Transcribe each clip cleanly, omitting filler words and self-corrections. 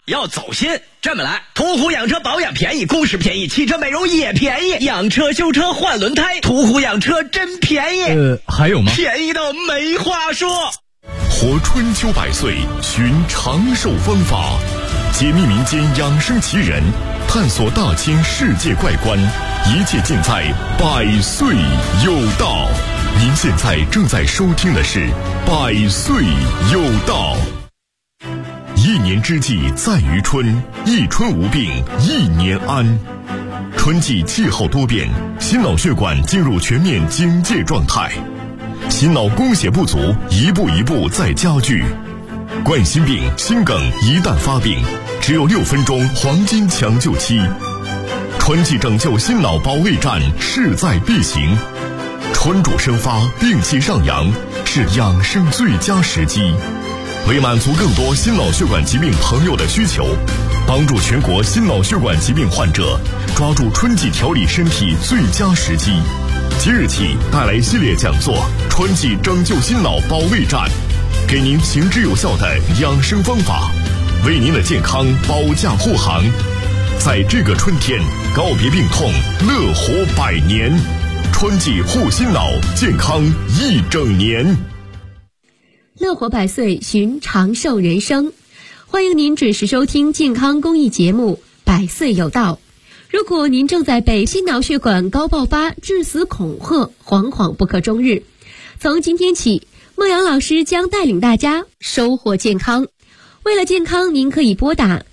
要走心。这么来，途虎养车保养便宜，故事便宜，汽车美容也便宜，养车修车换轮胎，途虎养车真便宜。 还有吗？ 便宜到没话说。 活春秋百岁，寻长寿方法，解密民间养生奇人，探索大千世界怪观，一切尽在百岁有道。您现在正在收听的是百岁有道。一年之计在于春，一春无病一年安。春季气候多变，心脑血管进入全面警戒状态，心脑供血不足一步一步在加剧。冠心病、心梗一旦发病，只有6分钟黄金抢救期。春季拯救心脑保卫战势在必行，春主生发，病气上扬，是养生最佳时机。为满足更多心脑血管疾病朋友的需求，帮助全国心脑血管疾病患者抓住春季调理身体最佳时机，即日起带来系列讲座《春季拯救心脑保卫战》，给您行之有效的养生方法，为您的健康保驾护航。在这个春天，告别病痛，乐活100年。春季护心脑，健康一整年。 乐活100岁，寻长寿人生。欢迎您准时收听健康公益节目《百岁有道》。如果您正在被心脑血管高爆发致死恐吓，惶惶不可终日，从今天起，孟阳老师将带领大家收获健康。为了健康，您可以拨打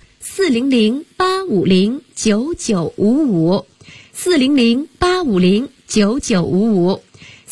400-850-9955 400-850-9955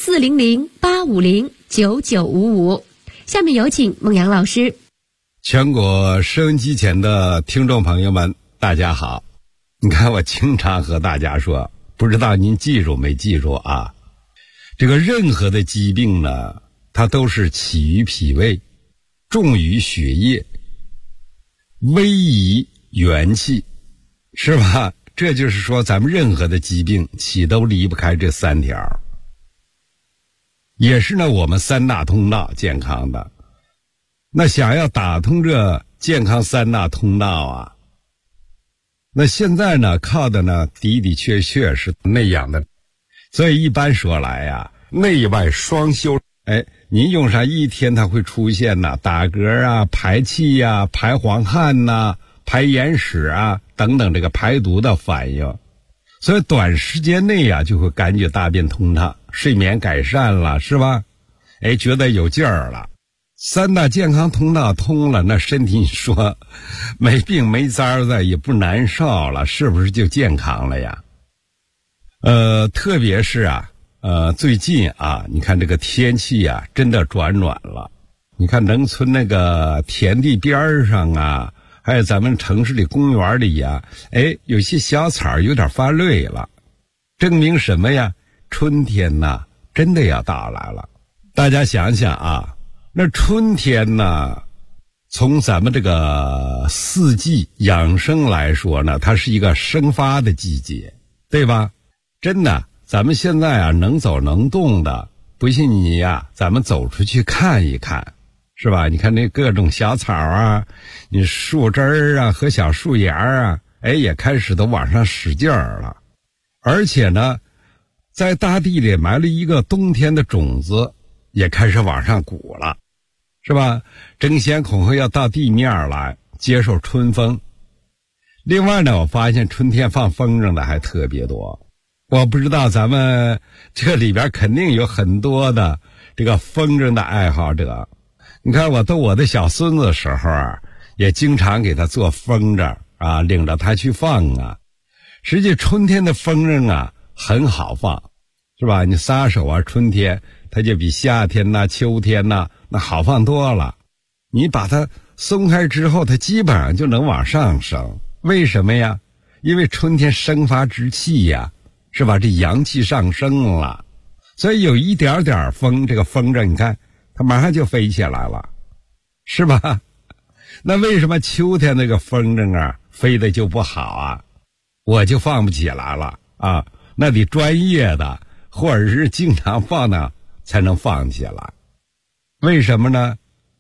400-850-9955。下面有请孟阳老师。 全国收音机前的听众朋友们，大家好。你看，我经常和大家说，不知道您记住没记住啊？这个任何的疾病呢，它都是起于脾胃，重于血液，危于元气，是吧？这就是说，咱们任何的疾病起都离不开这3条，也是呢我们3大通道健康的。那想要打通这健康3大通道啊，那现在呢靠的呢的确是内养的。所以一般说来呀，内外双修。您用上1天，它会出现呢打嗝啊、排气啊、排黄汗呐、排眼屎啊等等这个排毒的反应。所以短时间内呀就会感觉大便通畅，睡眠改善了，是吧？觉得有劲儿了。3大健康通道通了，那身体你说没病没灾的，也不难受了，是不是就健康了呀？特别是啊最近啊，你看这个天气啊真的转暖了。你看农村那个田地边上啊，还有咱们城市里公园里呀，有些小草有点发绿了，证明什么呀？春天呐真的要到来了。大家想想啊，那春天呢，从咱们这个4季养生来说呢，它是一个生发的季节，对吧？真的，咱们现在啊能走能动的，不信你呀，咱们走出去看一看，是吧？你看那各种小草啊，你树枝儿啊和小树芽啊，也开始都往上使劲儿了。而且呢，在大地里埋了一个冬天的种子，也开始往上鼓了，是吧？争先恐后要到地面来接受春风。另外呢，我发现春天放风筝的还特别多。我不知道咱们这里边肯定有很多的这个风筝的爱好者。你看我逗我的小孙子的时候啊，也经常给他做风筝啊，领着他去放啊。实际春天的风筝啊很好放，是吧？你撒手啊，春天它就比夏天呐、秋天呐那好放多了。你把它松开之后，它基本上就能往上升。为什么呀？因为春天生发之气呀，是吧？这阳气上升了，所以有一点点风，这个风筝你看它马上就飞起来了，是吧？那为什么秋天那个风筝啊飞的就不好啊？我就放不起来了啊，那得专业的或者是经常放的才能放起来。为什么呢？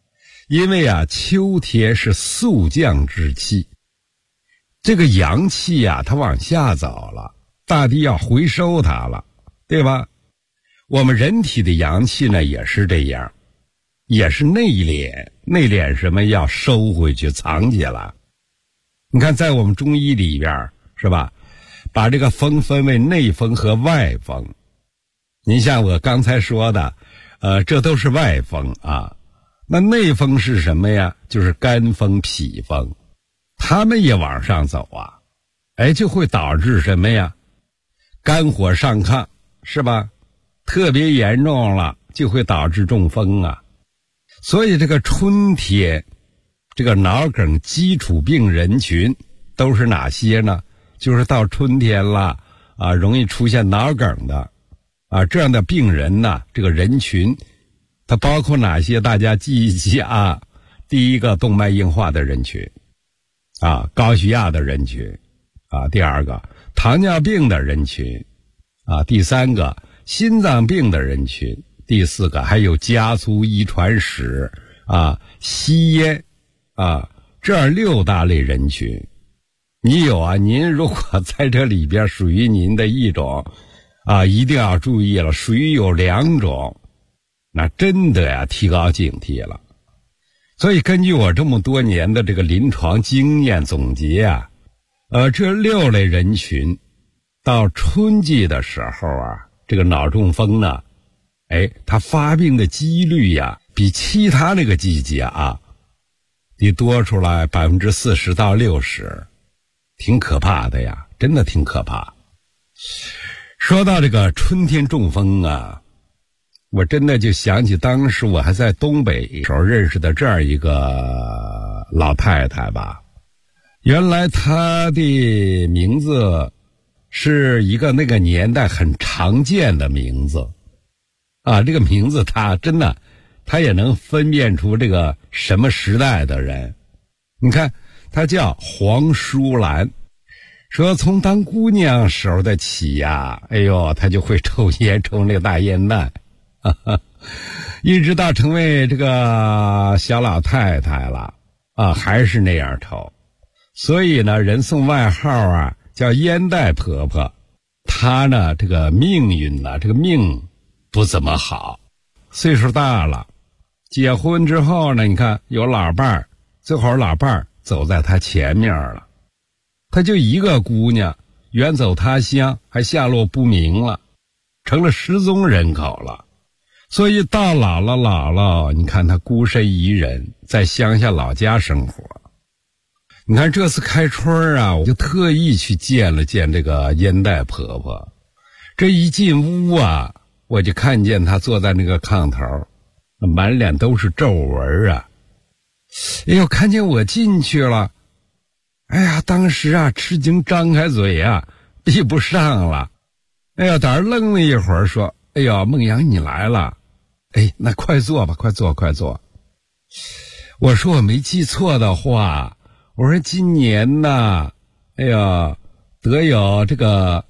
因为啊，秋天是肃降之气，这个阳气啊，它往下走了，大地要回收它了，对吧？我们人体的阳气呢，也是这样，也是内敛，内敛什么？要收回去，藏起来。你看，在我们中医里边，是吧？把这个风分为内风和外风。你像我刚才说的，这都是外风啊。那内风是什么呀？就是肝风、脾风，他们也往上走啊，就会导致什么呀？肝火上亢，是吧？特别严重了，就会导致中风啊。所以这个春天，这个脑梗基础病人群都是哪些呢？就是到春天了啊，容易出现脑梗的啊，这样的病人呢，这个人群它包括哪些？大家记一记啊。第一个，动脉硬化的人群啊，高血压的人群啊，第二个，糖尿病的人群啊，第三个，心脏病的人群，第四个，还有家族遗传史啊，吸烟啊，这样6大类人群。你有啊，您如果在这里边属于您的一种啊，一定要注意了，属于有2种，那真的呀，提高警惕了。所以根据我这么多年的这个临床经验总结啊，这6类人群到春季的时候啊，这个脑中风呢，它发病的几率呀，比其他那个季节啊，得多出来40%到60%，挺可怕的呀，真的挺可怕。说到这个春天中风啊，我真的就想起当时我还在东北时候认识的这样一个老太太吧。原来她的名字是一个那个年代很常见的名字啊，这个名字她真的她也能分辨出这个什么时代的人。你看她叫黄淑兰，说从当姑娘时候的起呀，她就会抽烟，抽那个大烟弹一直到成为这个小老太太了啊，还是那样抽。所以呢，人送外号啊，叫烟袋婆婆。她呢，这个命运呢，这个命不怎么好，岁数大了，结婚之后呢，你看有老伴儿，最后老伴儿走在她前面了，她就一个姑娘，远走他乡，还下落不明了，成了失踪人口了。所以到姥姥，你看她孤身一人在乡下老家生活。你看这次开春啊，我就特意去见了见这个烟袋婆婆。这一进屋啊，我就看见她坐在那个炕头，满脸都是皱纹啊。看见我进去了，当时啊吃惊张开嘴啊，闭不上了。当时愣了一会儿说，孟阳你来了。那快坐吧，快坐。我说我没记错的话，我说今年呢，得有这个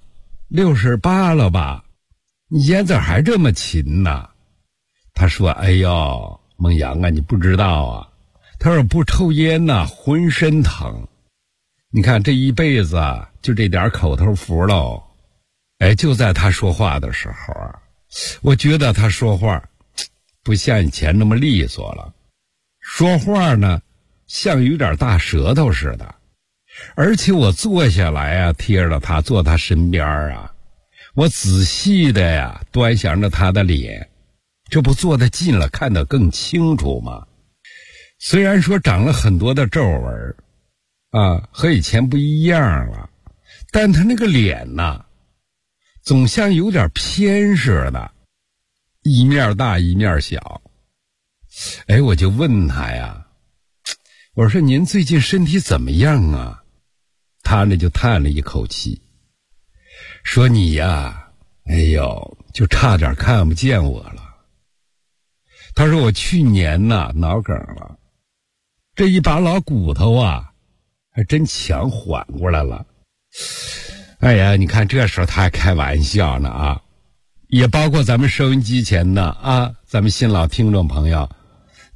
68了吧？你烟怎还这么勤呢？他说，孟阳啊，你不知道啊，他说不抽烟呢，浑身疼。你看这一辈子啊，就这点口头福喽。就在他说话的时候啊，我觉得他说话不像以前那么利索了，说话呢像有点大舌头似的。而且我坐下来啊，贴着他坐他身边啊，我仔细的呀端详着他的脸，这不坐得近了看得更清楚吗？虽然说长了很多的皱纹啊，和以前不一样了，但他那个脸呢，总像有点偏似的，一面大一面小。我就问他呀，我说您最近身体怎么样啊？他呢就叹了一口气，说你呀，就差点看不见我了。他说我去年呢脑梗了，这一把老骨头啊还真强缓过来了。你看这时候他还开玩笑呢啊，也包括咱们收音机前的啊，咱们新老听众朋友，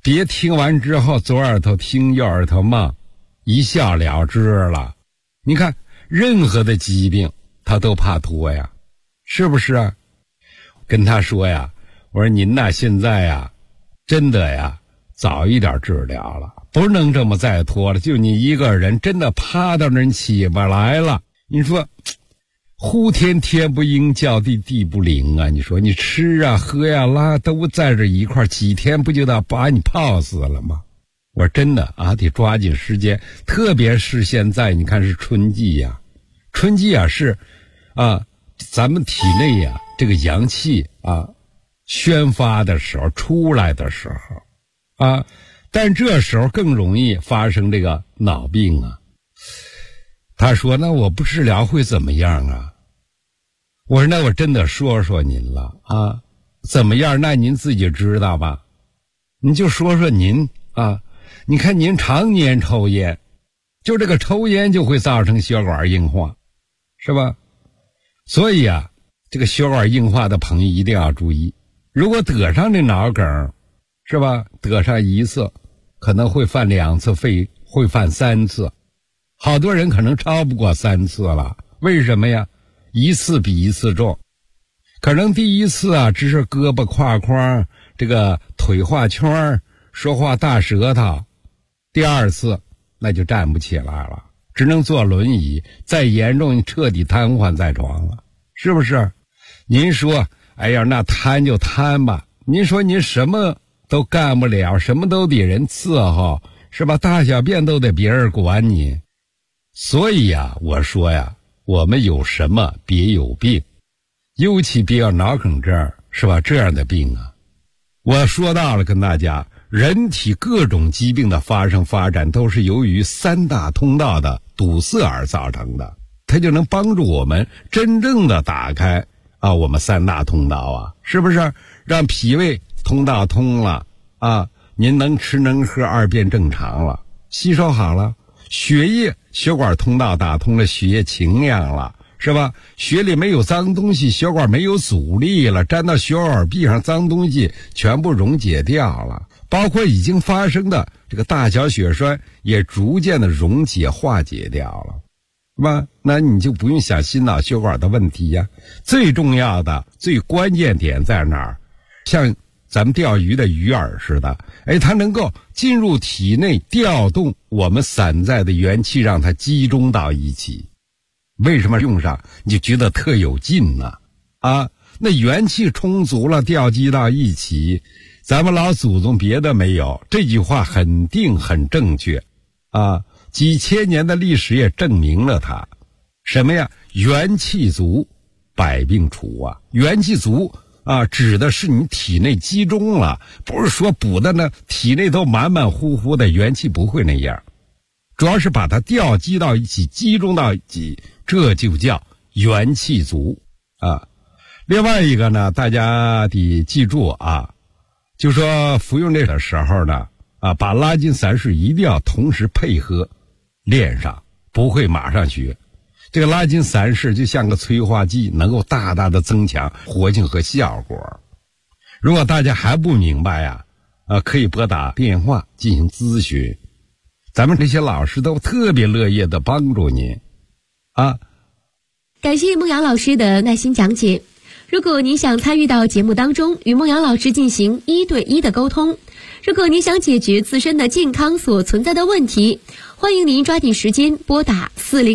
别听完之后左耳朵听右耳朵冒，一笑了之了。你看任何的疾病他都怕拖呀，是不是啊？跟他说呀，我说您呐现在呀真的呀早一点治疗了，不能这么再拖了，就你一个人真的趴到那儿起不来了。你说呼天天不应，叫地地不灵啊！你说你吃啊喝呀拉都在这一块，几天不就得把你泡死了吗？我说真的啊，得抓紧时间，特别是现在你看是春季呀，春季啊是啊咱们体内呀这个阳气啊宣发的时候，出来的时候啊，但这时候更容易发生这个脑病啊。他说那我不治疗会怎么样啊？我说那我真的说说您了啊，怎么样那您自己知道吧，你就说说您啊，你看您常年抽烟，就这个抽烟就会造成血管硬化，是吧？所以啊这个血管硬化的朋友一定要注意，如果得上这脑梗，是吧，得上一次可能会犯2次，会犯3次，好多人可能超不过3次了。为什么呀？一次比一次重，可能第一次啊只是胳膊胯框这个腿画圈说话大舌头，第2次那就站不起来了，只能坐轮椅，再严重彻底瘫痪在床了，是不是？您说哎呀那瘫就瘫吧，您说您什么都干不了，什么都得人伺候，是吧？大小便都得别人管你。所以呀我说呀，我们有什么别有病，尤其别有脑梗症，是吧？这样的病啊，我说到了跟大家，人体各种疾病的发生发展都是由于3大通道的堵塞而造成的，它就能帮助我们真正的打开啊我们3大通道啊，是不是？让脾胃通道通了啊，您能吃能喝，2便正常了，吸收好了，血管通道打通了，血液清亮了，是吧？血里没有脏东西，血管没有阻力了，粘到血管壁上脏东西全部溶解掉了，包括已经发生的这个大小血栓也逐渐的溶解化解掉了，是吧？那你就不用想心脑血管的问题呀。最重要的最关键点在哪儿？像咱们钓鱼的鱼饵似的，它能够进入体内，调动我们散在的元气，让它集中到一起。为什么用上你就觉得特有劲呢？啊，那元气充足了，调集到一起，咱们老祖宗别的没有，这句话很定很正确啊，几千年的历史也证明了它。什么呀？元气足，百病除啊！元气足啊，指的是你体内集中了，不是说补的呢体内都满满乎乎的，元气不会那样，主要是把它调集到一起，集中到一起，这就叫元气足啊。另外一个呢，大家得记住啊，就说服用这个时候呢啊，把拉筋散式一定要同时配合练上，不会马上学。这个拉筋散式就像个催化剂，能够大大的增强活性和效果。如果大家还不明白呀，可以拨打电话进行咨询，咱们这些老师都特别乐意的帮助您啊。 感谢孟阳老师的耐心讲解。如果您想参与到节目当中，与孟阳老师进行1对1的沟通，如果您想解决自身的健康所存在的问题，欢迎您抓紧时间拨打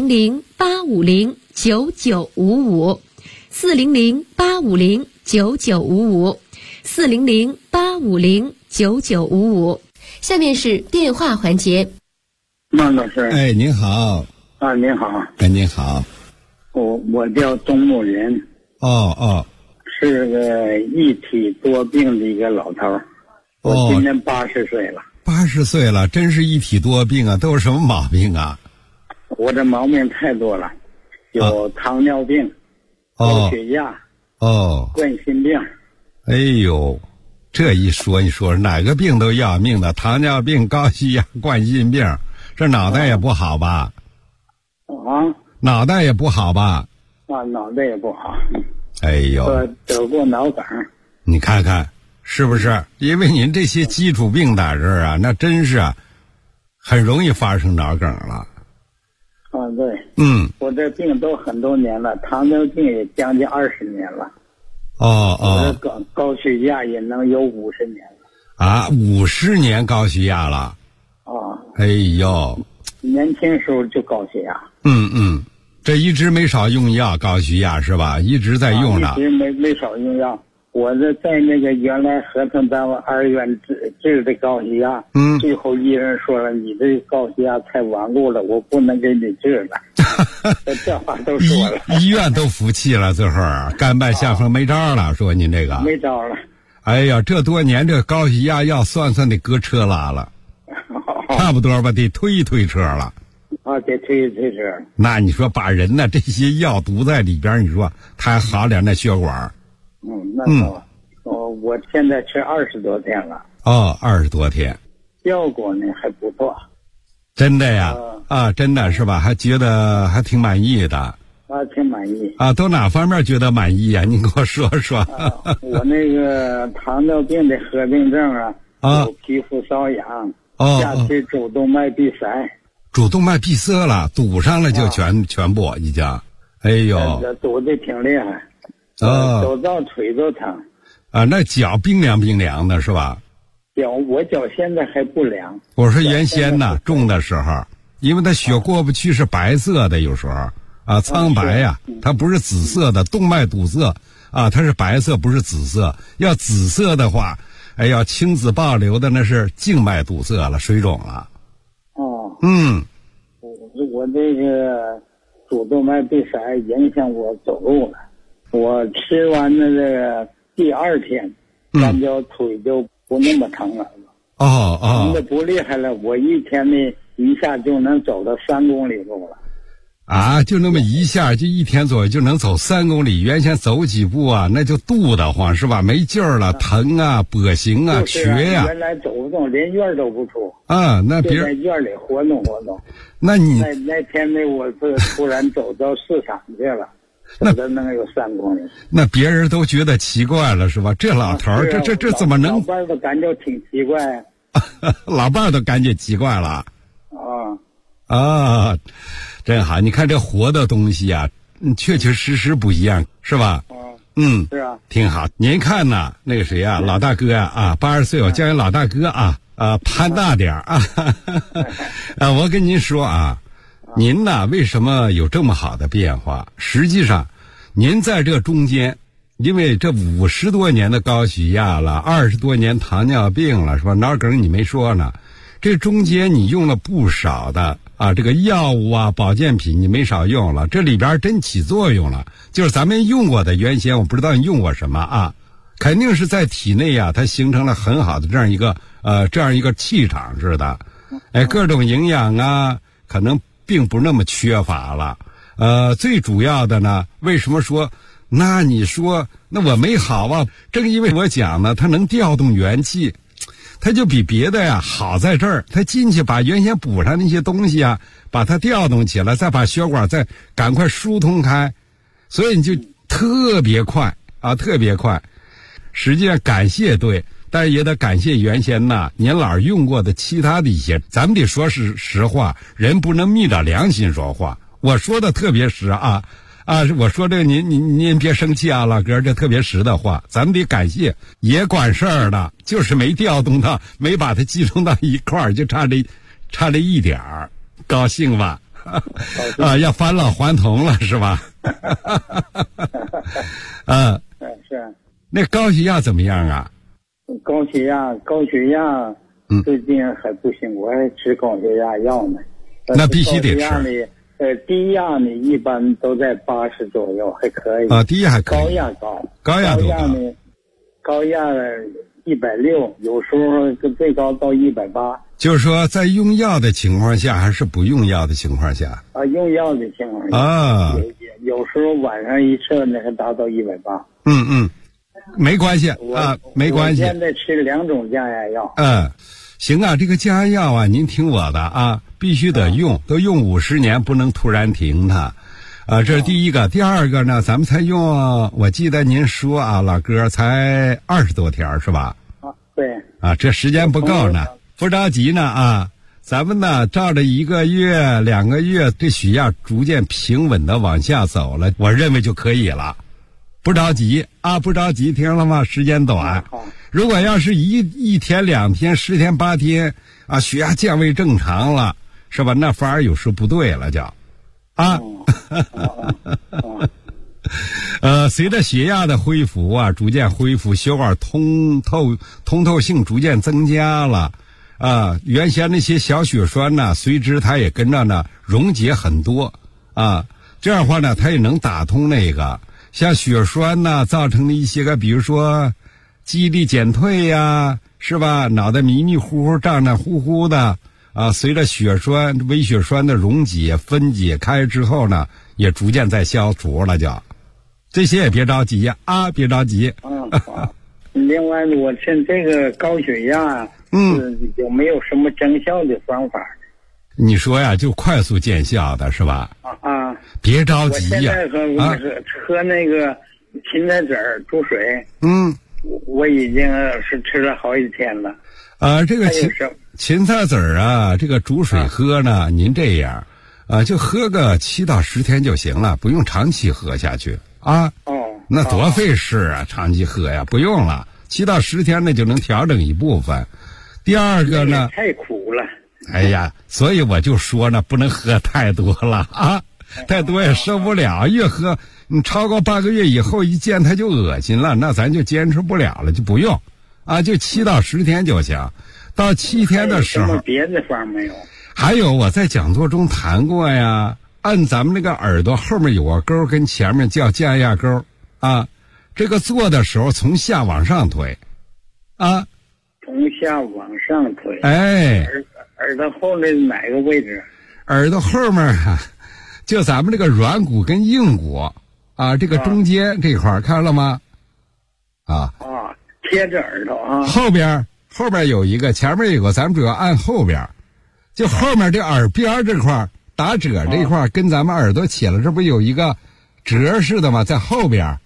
400-850-9955 400-850-9955 400-850-9955。下面是电话环节。 孟老师， 哎，您好。 啊，您好。 哎，您好。 我叫东木林。是个一体多病的一个老头儿。我今年80岁了。 80岁了，真是一体多病啊！都有什么毛病啊？ 我这毛病太多了，有糖尿病、高血压、冠心病。 哎呦，这一说，你说哪个病都要命的，糖尿病、高血压、冠心病，这脑袋也不好吧？脑袋也不好吧？脑袋也不好。 哎呦， 我得过脑梗。 你看看， 是不是？因为您这些基础病在这儿啊，那真是啊，很容易发生脑梗了。 啊，对。我这病都很多年了，糖尿病也将近20年了。我这高血压也能有50年了。 啊，50年高血压了。哎呦， 年轻时候就高血压。 这一直没少用药，高血压是吧？一直在用着。 一直没少用药。我这在那个原来合成单位2院治的高血压，最后医生说了，你这高血压太顽固了，我不能给你治了。这话都说了， 医院都服气了，最后甘拜下风，没招了。说您这个没招了。 哎呀，这多年这高血压药算得搁车拉了，差不多吧，得推一推车了。 得推一推车。 那你说把人呢这些药毒在里边，你说他还好点那血管。 我现在吃20多天了。 20多天， 效果呢还不错。 真的呀？真的是吧？还觉得还挺满意的。 挺满意。 都哪方面觉得满意啊？您给我说说。 我那个糖尿病的合并症有皮肤瘙痒，下肢主动脉闭塞。 主动脉闭塞了，堵上了就全部已经。哎呦， 堵得挺厉害。走到腿都疼。 那脚冰凉的是吧？ 我脚现在还不凉。 我说原先呢，重的时候，因为它血过不去是白色的，有时候苍白呀，它不是紫色的，动脉堵塞它是白色，不是紫色。要紫色的话，要青紫暴流的那是静脉堵塞了，水肿了。 我这个主动脉闭塞影响我走路了。我吃完了这个第2天，感觉腿就不那么疼了。疼的不厉害了，我一天呢一下就能走到3公里路了。 就那么一下，就1天左右就能走3公里。原先走几步那就肚得慌是吧？没劲儿了，疼跛行瘸呀。 原来走不动，连院都不出。 那别人在院里活动。 那你那天呢，我是突然走到市场去了。走的能有3公里。 那别人都觉得奇怪了是吧？这老头儿，这怎么能？ 老伴儿都感觉挺奇怪。 老伴儿都感觉奇怪了。真好！你看这活的东西确确实实不一样，是吧？ 是啊， 挺好。您看呐，那个谁老大哥80岁，我叫人老大哥攀大点儿我跟您说您呢为什么有这么好的变化？实际上，您在这中间，因为这50多年的高血压了，20多年糖尿病了，是吧？脑梗你没说呢，这中间你用了不少的这个药物保健品你没少用了，这里边真起作用了。就是咱们用过的，原先我不知道你用过什么肯定是在体内它形成了很好的这样一个气场似的，各种营养可能并不那么缺乏了。最主要的呢，为什么说那你说那我没好正因为我讲呢，它能调动元气，它就比别的好在这儿，它进去把原先补上那些东西把它调动起来，再把血管再赶快疏通开，所以你就特别快特别快。实际上感谢对，但是也得感谢原先您老用过的其他的一些，咱们得说是实话，人不能昧着良心说话。我说的特别实我说这个您别生气老哥，这特别实的话，咱们得感谢也管事儿的，就是没调动到，没把它集中到一块儿，就差这一点儿，高兴吧？要返老还童了是吧？ 是。 那高血压怎么样高血压最近还不行，我还吃高血压药呢。 那必须得吃。 低压呢一般都在80左右，还可以。 低压还可以。高压多高？ 高压160，有时候最高到180。 就是说，在用药的情况下，还是不用药的情况下？ 用药的情况下。有时候晚上一测呢，还达到180。 没关系没关系。 我现在吃2种降压药。 行这个降压药您听我的必须得用，都用50年，不能突然停它。 这是第一个。第二个呢，咱们才用，我记得您说啊，老哥才20多天是吧？ 啊，对。 啊，这时间不够呢，不着急呢啊。咱们呢，照着1个月、2个月，这血压逐渐平稳的往下走了，我认为就可以了。不着急啊，不着急，听了吗？时间短。如果要是一天、2天、10天、8天啊，血压降为正常了，是吧？那反而有时不对了，就啊。随着血压的恢复啊，逐渐恢复，血管通透性逐渐增加了。原先那些小血栓呢，随之它也跟着呢溶解很多啊。这样的话呢，它也能打通那个像血栓呢造成的一些个，比如说记忆力减退呀，是吧？脑袋迷迷糊糊、胀胀乎乎的啊。随着微血栓的溶解、分解开之后呢，也逐渐在消除了就。这些也别着急呀，别着急。 另外，我趁这个高血压。有没有什么见效的方法？ 你说呀，就快速见效的是吧？别着急呀。 我现在喝那个芹菜籽儿煮水。我已经是吃了好几天了。 这个芹菜籽儿啊，这个煮水喝呢，您这样就喝个7到10天就行了，不用长期喝下去啊。那多费事啊，长期喝呀，不用了，7到10天呢就能调整一部分。第二个呢， 太苦了。 哎呀，所以我就说呢，不能喝太多了啊，太多也受不了。越喝，你超过半个月以后，一见它就恶心了，那咱就坚持不了了，就不用啊，就7到10天就行。到7天的时候， 别的方没有。 还有我在讲座中谈过呀，按咱们那个耳朵后面有个沟，跟前面叫降压沟啊，这个做的时候从下往上推啊。 从下往上推，耳朵后面哪个位置？ 耳朵后面啊，就咱们这个软骨跟硬骨啊，这个中间这块看了吗？ 贴着耳朵啊。 后边有一个，前面有个，咱们主要按后边，就后面这耳边这块打褶这块，跟咱们耳朵起了，这不有一个褶似的吗？在后边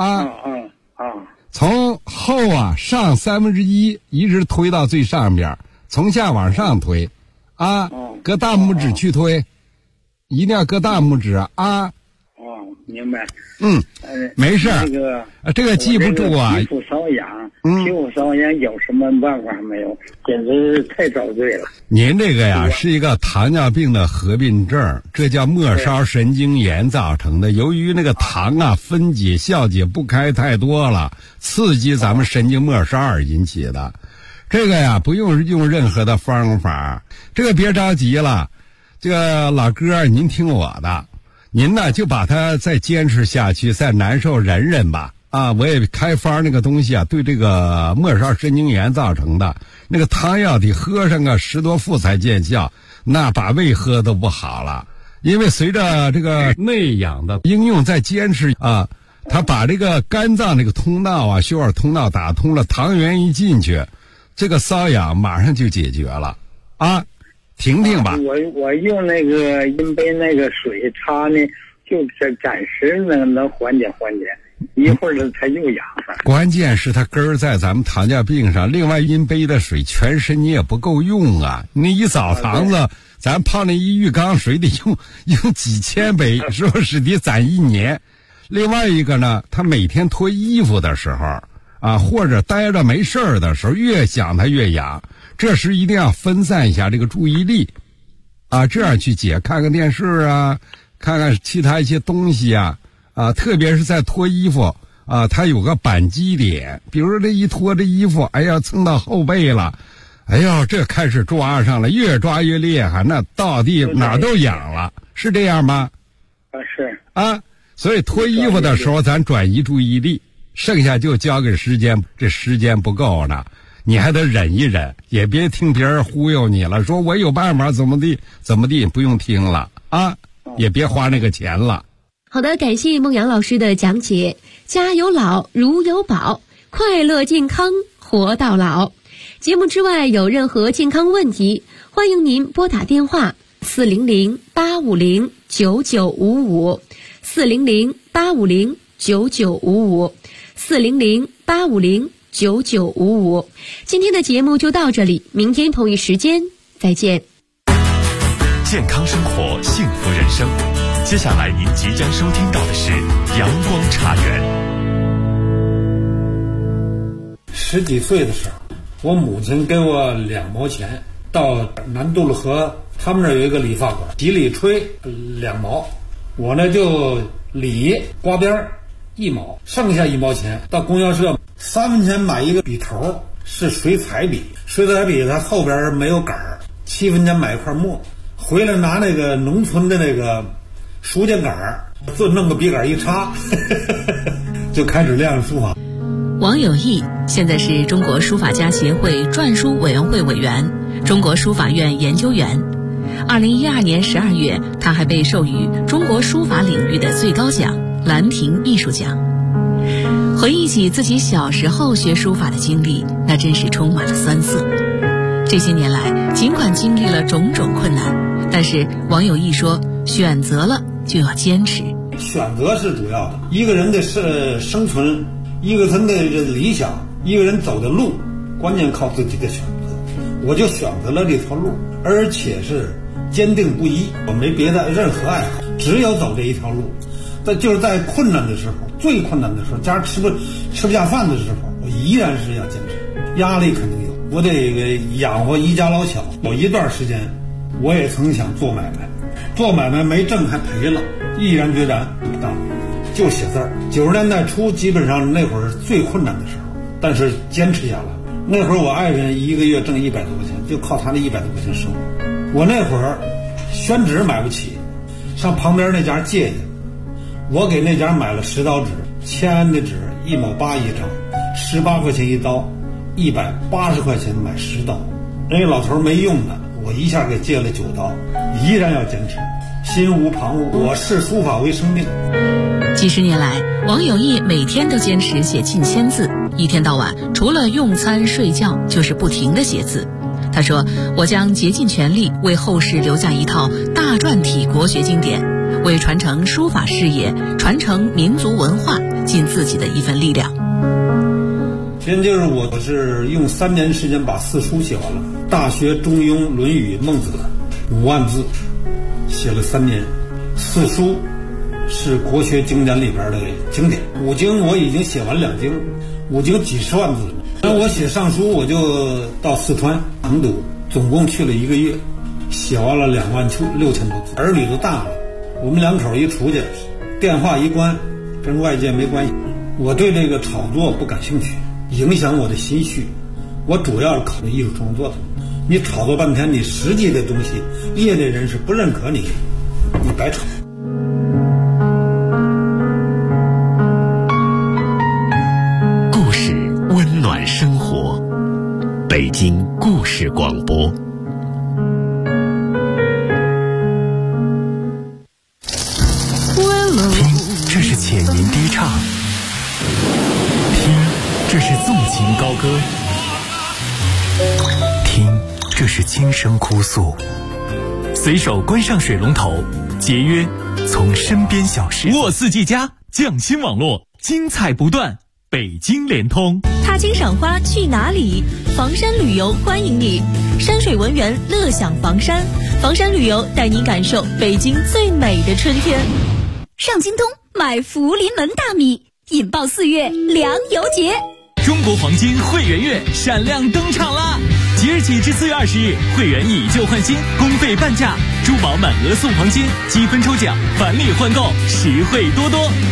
从后上1/3，一直推到最上边，从下往上推搁大拇指去推，一定要搁大拇指明白。 没事。这个记不住啊。 皮肤瘙痒有什么办法没有？简直是太遭罪了。 您这个呀是一个糖尿病的合并症，这叫末梢神经炎造成的。由于那个糖分解效解不开太多了，刺激咱们神经末梢而引起的。这个呀不用任何的方法，这个别着急了。这个老哥，您听我的。您呢就把它再坚持下去，再难受忍忍吧。我也开方那个东西对这个末梢神经炎造成的那个汤药得喝上个10多副才见效，那把胃喝都不好了。因为随着这个内氧的应用再坚持它把这个肝脏这个通道血管通道打通了，糖原一进去，这个瘙痒马上就解决了听听吧。 我用那个阴杯那个水擦呢，就是暂时能缓解，一会儿它就痒了。 关键是它根儿在咱们糖尿病上，另外阴杯的水全身你也不够用你一澡堂子咱泡那一浴缸水得用几千杯，是不是得攒1年？另外一个呢，他每天脱衣服的时候或者待着没事儿的时候，越想它越痒，这时一定要分散一下这个注意力这样去解，看看电视看看其他一些东西特别是在脱衣服它有个扳机点，比如说这一脱这衣服，蹭到后背了，这开始抓上了，越抓越厉害，那到底哪都痒了，是这样吗？ 是所以脱衣服的时候咱转移注意力，剩下就交给时间，这时间不够呢，你还得忍一忍，也别听别人忽悠你了，说我有办法怎么地，不用听了也别花那个钱了。 好的，感谢孟阳老师的讲解。家有老如有宝，快乐健康活到老。节目之外有任何健康问题，欢迎您拨打电话 400-850-9955，400-850-9955，400-850-9955。今天的节目就到这里，明天同一时间再见。 健康生活，幸福人生。接下来您即将收听到的是阳光茶园。 10几岁的时候，我母亲给我2毛钱，到南渡了河，他们那儿有一个理发馆，洗理吹2毛，我呢就理刮边1毛，剩下1毛钱到供销社3分钱买一个笔头，是水彩笔，水彩笔它后边没有杆儿，7分钱买一块墨，回来拿那个农村的那个书架杆儿，就弄个笔杆一插就开始练书法。 王有义现在是中国书法家协会篆书委员会委员、中国书法院研究员。2012年12月，他还被授予中国书法领域的最高奖兰亭艺术奖。回忆起自己小时候学书法的经历，那真是充满了酸涩。这些年来，尽管经历了种种困难，但是王有义说，选择了就要坚持。 选择是主要的，一个人的生存，一个人的理想，一个人走的路，关键靠自己的选择。我就选择了这条路，而且是坚定不移，我没别的任何爱好，只有走这一条路。就是在困难的时候，最困难的时候，家吃不下饭的时候，我依然是要坚持。压力肯定有，我得养活一家老小。有一段时间，我也曾想做买卖，做买卖没挣还赔了，毅然决然不干，就写字儿。90年代初，基本上那会儿最困难的时候，但是坚持下来。那会儿我爱人一个月挣100多块钱，就靠他那100多块钱生活。我那会儿宣纸买不起，上旁边那家借去，我给那家买了10刀纸，签安的纸1毛8一张，18块钱一刀，180块钱买10刀。人家老头没用的，我一下给借了9刀，依然要坚持，心无旁骛。我视书法为生命。 几十年来，王有义每天都坚持写近1000字，一天到晚除了用餐睡觉就是不停地写字。他说，我将竭尽全力为后世留下一套大篆体国学经典，为传承书法事业、传承民族文化尽自己的一份力量。 现就是我是用3年时间把4书写完了，大学、中庸、论语、孟子5万字写了3年。4书是国学经典里边的经典，5经我已经写完2经，5经几十万字。那我写上书，我就到四川成都，总共去了1个月，写完了26000多字。儿女都大了，我们2口一出去，电话一关，跟外界没关系。我对这个炒作不感兴趣，影响我的心绪。我主要是考虑艺术创作的。你炒作半天，你实际的东西，业内人士不认可你，你白炒。 故事温暖生活，北京故事广播。听，这是浅吟低唱；听，这是纵情高歌；听，这是轻声哭诉。随手关上水龙头，节约从身边消失。 沃四季家匠心网络，精彩不断。北京联通， 踏青赏花去哪里？房山旅游欢迎你，山水文园乐享房山，房山旅游带你感受北京最美的春天。 上京东买福临门大米，引爆4月粮油节。 中国黄金会员月闪亮登场啦！即日起至4月20日，会员以旧换新，公费半价，珠宝满额送黄金，积分抽奖，返利换购，实惠多多。